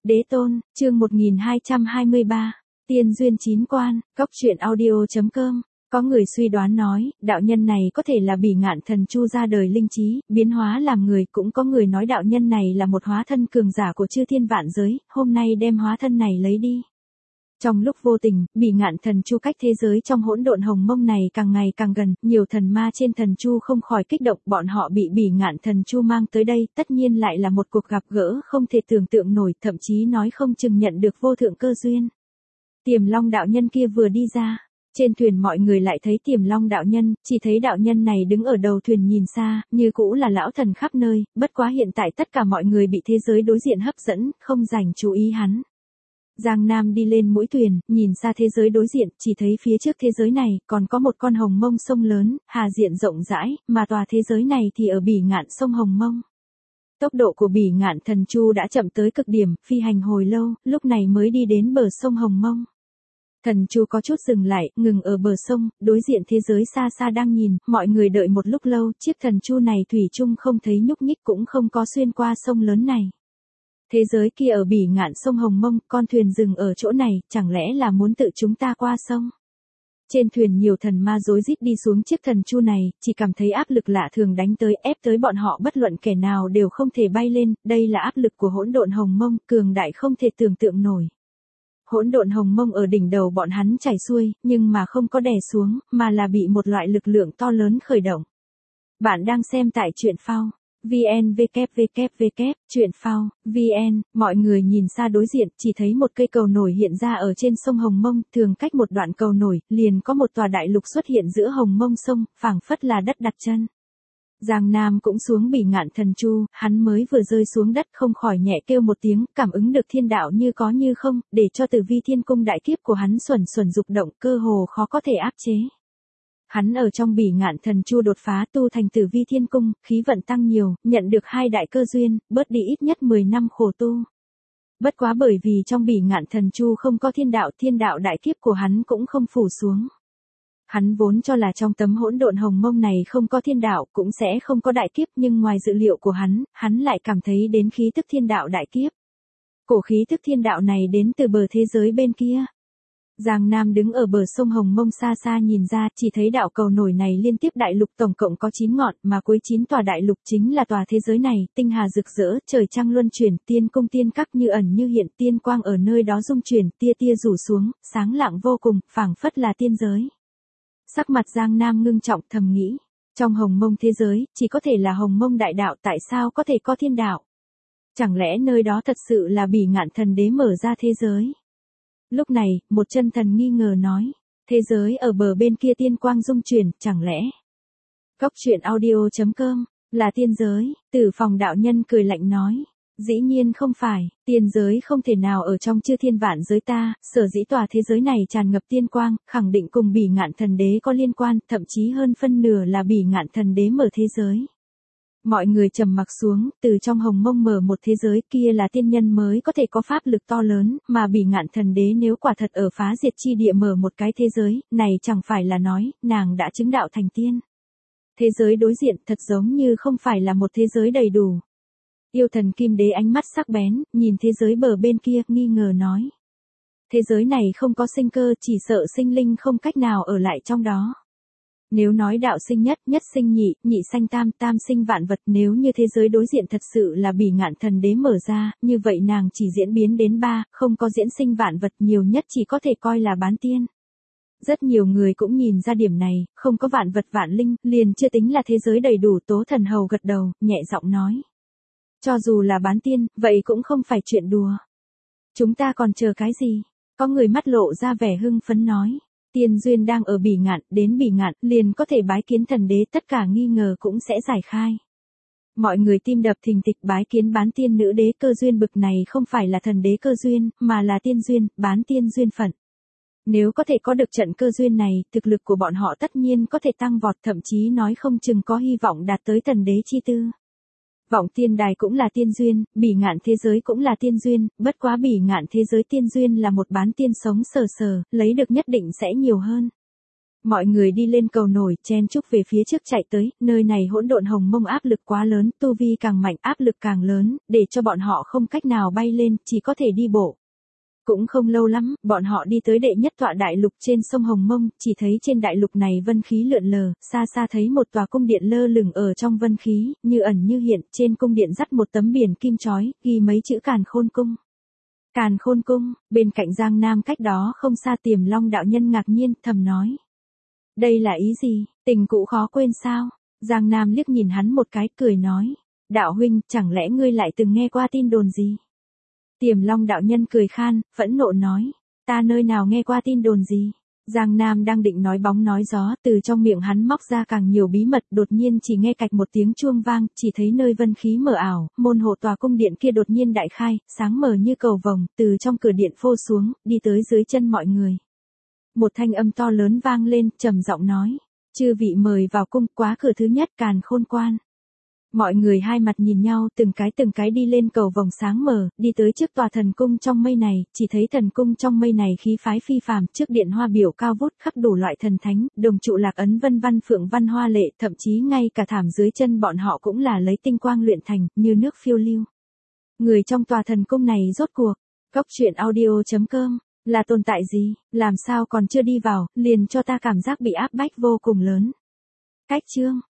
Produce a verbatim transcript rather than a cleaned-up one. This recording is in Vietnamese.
Đế tôn, chương một nghìn hai trăm hai mươi ba, tiên duyên chín quan, cốc truyện audio.com. Có người suy đoán nói, đạo nhân này có thể là Bỉ Ngạn Thần Chu ra đời linh trí, biến hóa làm người, cũng có người nói đạo nhân này là một hóa thân cường giả của chư thiên vạn giới, hôm nay đem hóa thân này lấy đi. Trong lúc vô tình, Bỉ Ngạn Thần Chu cách thế giới trong hỗn độn hồng mông này càng ngày càng gần, nhiều thần ma trên thần chu không khỏi kích động, bọn họ bị Bỉ Ngạn Thần Chu mang tới đây, tất nhiên lại là một cuộc gặp gỡ không thể tưởng tượng nổi, thậm chí nói không chừng nhận được vô thượng cơ duyên. Tiềm Long đạo nhân kia vừa đi ra, trên thuyền mọi người lại thấy Tiềm Long đạo nhân, chỉ thấy đạo nhân này đứng ở đầu thuyền nhìn xa, như cũ là lão thần khắp nơi, bất quá hiện tại tất cả mọi người bị thế giới đối diện hấp dẫn, không dành chú ý hắn. Giang Nam đi lên mũi thuyền, nhìn xa thế giới đối diện, chỉ thấy phía trước thế giới này, còn có một con hồng mông sông lớn, hà diện rộng rãi, mà tòa thế giới này thì ở Bỉ Ngạn sông Hồng Mông. Tốc độ của Bỉ Ngạn Thần Chu đã chậm tới cực điểm, phi hành hồi lâu, lúc này mới đi đến bờ sông Hồng Mông. Thần Chu có chút dừng lại, ngừng ở bờ sông, đối diện thế giới xa xa đang nhìn, mọi người đợi một lúc lâu, chiếc thần chu này thủy chung không thấy nhúc nhích cũng không có xuyên qua sông lớn này. Thế giới kia ở Bỉ Ngạn sông Hồng Mông, con thuyền dừng ở chỗ này, chẳng lẽ là muốn tự chúng ta qua sông? Trên thuyền nhiều thần ma rối rít đi xuống chiếc thần chu này, chỉ cảm thấy áp lực lạ thường đánh tới, ép tới bọn họ bất luận kẻ nào đều không thể bay lên, đây là áp lực của hỗn độn Hồng Mông, cường đại không thể tưởng tượng nổi. Hỗn độn Hồng Mông ở đỉnh đầu bọn hắn chảy xuôi, nhưng mà không có đè xuống, mà là bị một loại lực lượng to lớn khởi động. Bạn đang xem tại truyện phao. vn www truyện phao vn, mọi người nhìn xa đối diện, chỉ thấy một cây cầu nổi hiện ra ở trên sông Hồng Mông, thường cách một đoạn cầu nổi, liền có một tòa đại lục xuất hiện giữa Hồng Mông sông, phảng phất là đất đặt chân. Giang Nam cũng xuống Bỉ Ngạn Thần Chu, hắn mới vừa rơi xuống đất không khỏi nhẹ kêu một tiếng, cảm ứng được thiên đạo như có như không, để cho Tử Vi Thiên Cung đại kiếp của hắn xuẩn xuẩn dục động, cơ hồ khó có thể áp chế. Hắn ở trong Bỉ Ngạn Thần Chu đột phá tu thành Tử Vi Thiên Cung, khí vận tăng nhiều, nhận được hai đại cơ duyên, bớt đi ít nhất mười năm khổ tu. Bất quá bởi vì trong Bỉ Ngạn Thần Chu không có thiên đạo, thiên đạo đại kiếp của hắn cũng không phủ xuống. Hắn vốn cho là trong tấm hỗn độn hồng mông này không có thiên đạo, cũng sẽ không có đại kiếp, nhưng ngoài dự liệu của hắn, hắn lại cảm thấy đến khí tức thiên đạo đại kiếp. Cổ khí tức thiên đạo này đến từ bờ thế giới bên kia. Giang Nam đứng ở bờ sông Hồng Mông xa xa nhìn ra, chỉ thấy đạo cầu nổi này liên tiếp đại lục tổng cộng có chín ngọn, mà cuối chín tòa đại lục chính là tòa thế giới này, tinh hà rực rỡ, trời trăng luân chuyển, tiên cung tiên các như ẩn như hiện, tiên quang ở nơi đó dung chuyển, tia tia rủ xuống, sáng lạng vô cùng, phảng phất là tiên giới. Sắc mặt Giang Nam ngưng trọng thầm nghĩ, trong Hồng Mông thế giới, chỉ có thể là Hồng Mông đại đạo, tại sao có thể có thiên đạo? Chẳng lẽ nơi đó thật sự là Bỉ Ngạn Thần Đế mở ra thế giới? Lúc này, một chân thần nghi ngờ nói, thế giới ở bờ bên kia tiên quang dung chuyển, chẳng lẽ? Cốc truyện audio.com, là tiên giới, Tử Phòng đạo nhân cười lạnh nói. Dĩ nhiên không phải, tiên giới không thể nào ở trong chư thiên vạn giới ta, sở dĩ tòa thế giới này tràn ngập tiên quang, khẳng định cùng Bỉ Ngạn Thần Đế có liên quan, thậm chí hơn phân nửa là Bỉ Ngạn Thần Đế mở thế giới. Mọi người trầm mặc xuống, từ trong Hồng Mông mở một thế giới kia là tiên nhân mới có thể có pháp lực to lớn, mà Bỉ Ngạn Thần Đế nếu quả thật ở phá diệt chi địa mở một cái thế giới, này chẳng phải là nói, nàng đã chứng đạo thành tiên. Thế giới đối diện thật giống như không phải là một thế giới đầy đủ. Yêu thần Kim Đế ánh mắt sắc bén, nhìn thế giới bờ bên kia, nghi ngờ nói. Thế giới này không có sinh cơ, chỉ sợ sinh linh không cách nào ở lại trong đó. Nếu nói đạo sinh nhất, nhất sinh nhị, nhị sanh tam, tam sinh vạn vật, nếu như thế giới đối diện thật sự là Bỉ Ngạn Thần Đế mở ra, như vậy nàng chỉ diễn biến đến ba, không có diễn sinh vạn vật, nhiều nhất chỉ có thể coi là bán tiên. Rất nhiều người cũng nhìn ra điểm này, không có vạn vật vạn linh, liền chưa tính là thế giới đầy đủ. Tố Thần Hầu gật đầu, nhẹ giọng nói. Cho dù là bán tiên, vậy cũng không phải chuyện đùa. Chúng ta còn chờ cái gì? Có người mắt lộ ra vẻ hưng phấn nói. Tiên duyên đang ở Bỉ Ngạn, đến Bỉ Ngạn, liền có thể bái kiến thần đế, tất cả nghi ngờ cũng sẽ giải khai. Mọi người tim đập thình thịch, bái kiến bán tiên nữ đế, cơ duyên bực này không phải là thần đế cơ duyên, mà là tiên duyên, bán tiên duyên phận. Nếu có thể có được trận cơ duyên này, thực lực của bọn họ tất nhiên có thể tăng vọt, thậm chí nói không chừng có hy vọng đạt tới thần đế chi tư. Vọng tiên đài cũng là tiên duyên, Bỉ Ngạn thế giới cũng là tiên duyên, bất quá Bỉ Ngạn thế giới tiên duyên là một bán tiên sống sờ sờ, lấy được nhất định sẽ nhiều hơn. Mọi người đi lên cầu nổi, chen chúc về phía trước chạy tới, nơi này hỗn độn hồng mông áp lực quá lớn, tu vi càng mạnh áp lực càng lớn, để cho bọn họ không cách nào bay lên, chỉ có thể đi bộ. Cũng không lâu lắm, bọn họ đi tới đệ nhất tọa đại lục trên sông Hồng Mông, chỉ thấy trên đại lục này vân khí lượn lờ, xa xa thấy một tòa cung điện lơ lửng ở trong vân khí, như ẩn như hiện, trên cung điện dắt một tấm biển kim chói, ghi mấy chữ Càn Khôn Cung. Càn Khôn Cung, bên cạnh Giang Nam cách đó không xa Tiềm Long đạo nhân ngạc nhiên, thầm nói. Đây là ý gì, tình cũ khó quên sao? Giang Nam liếc nhìn hắn một cái, cười nói. Đạo huynh, chẳng lẽ ngươi lại từng nghe qua tin đồn gì? Tiềm Long đạo nhân cười khan, phẫn nộ nói. Ta nơi nào nghe qua tin đồn gì? Giang Nam đang định nói bóng nói gió, từ trong miệng hắn móc ra càng nhiều bí mật, đột nhiên chỉ nghe cạch một tiếng chuông vang, chỉ thấy nơi vân khí mờ ảo, môn hộ tòa cung điện kia đột nhiên đại khai, sáng mờ như cầu vồng, từ trong cửa điện phô xuống, đi tới dưới chân mọi người. Một thanh âm to lớn vang lên, trầm giọng nói. Chư vị mời vào cung, quá cửa thứ nhất Càn Khôn Quan. Mọi người hai mặt nhìn nhau, từng cái từng cái đi lên cầu vòng sáng mờ, đi tới trước tòa thần cung trong mây này, chỉ thấy thần cung trong mây này khí phái phi phàm, trước điện hoa biểu cao vút khắc đủ loại thần thánh, đồng trụ lạc ấn vân văn phượng văn hoa lệ, thậm chí ngay cả thảm dưới chân bọn họ cũng là lấy tinh quang luyện thành, như nước phiêu lưu. Người trong tòa thần cung này rốt cuộc, Cốc Truyện Audio chấm com, là tồn tại gì, làm sao còn chưa đi vào, liền cho ta cảm giác bị áp bách vô cùng lớn. Cách chương